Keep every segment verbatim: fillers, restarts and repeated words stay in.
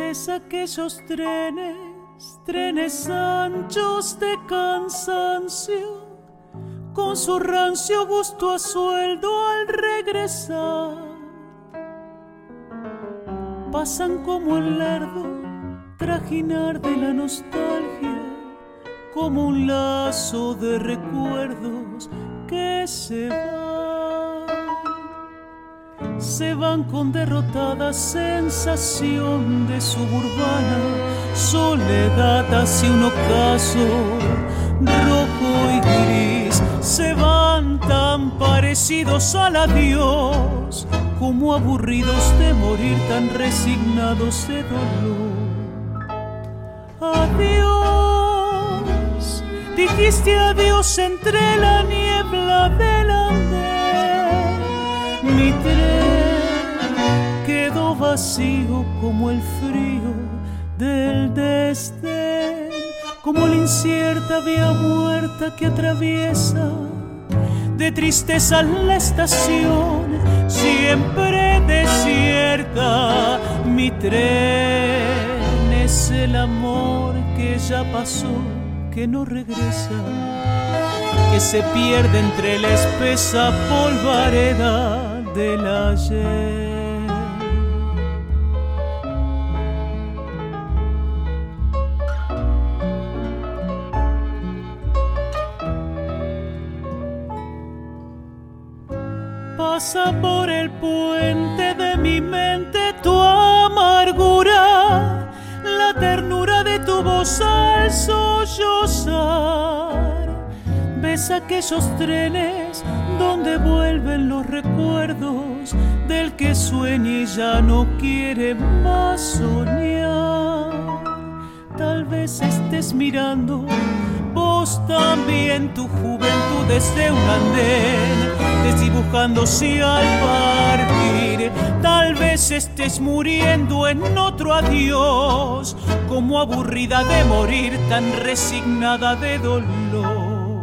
ves aquellos trenes, trenes anchos de cansancio, con su rancio gusto a sueldo al regresar. Pasan como el lerdo trajinar de la nostalgia, como un lazo de recuerdos que se van. Se van con derrotada sensación de suburbana soledad hacia un ocaso rojo y gris. Se van tan parecidos al adiós, como aburridos de morir, tan resignados de dolor. Adiós, dijiste adiós entre la niebla del andén. Mi tren quedó vacío como el frío del desdén, como la incierta vía muerta que atraviesa de tristeza la estación, siempre desierta. Mi tren es el amor que ya pasó, que no regresa, que se pierde entre la espesa polvareda del ayer. Pasa por el puente de mi mente tu amargura, la ternura de tu voz al sollozar. Ves aquellos trenes donde vuelven los recuerdos del que sueña y ya no quiere más soñar. Tal vez estés mirando vos también tu juventud desde un andén, desdibujándose al partir. Tal vez estés muriendo en otro adiós, como aburrida de morir, tan resignada de dolor.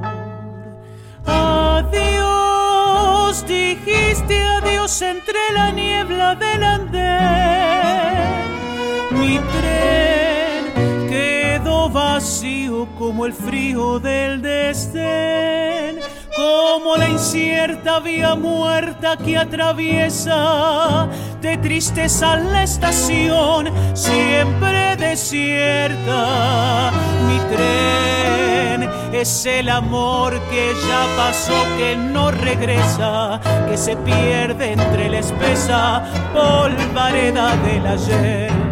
Adiós, dijiste adiós entre la niebla del andén. Mi tren quedó vacío como el frío del desdén, como la incierta vía muerta que atraviesa de tristeza la estación, siempre desierta. Mi tren es el amor que ya pasó, que no regresa, que se pierde entre la espesa polvareda del ayer.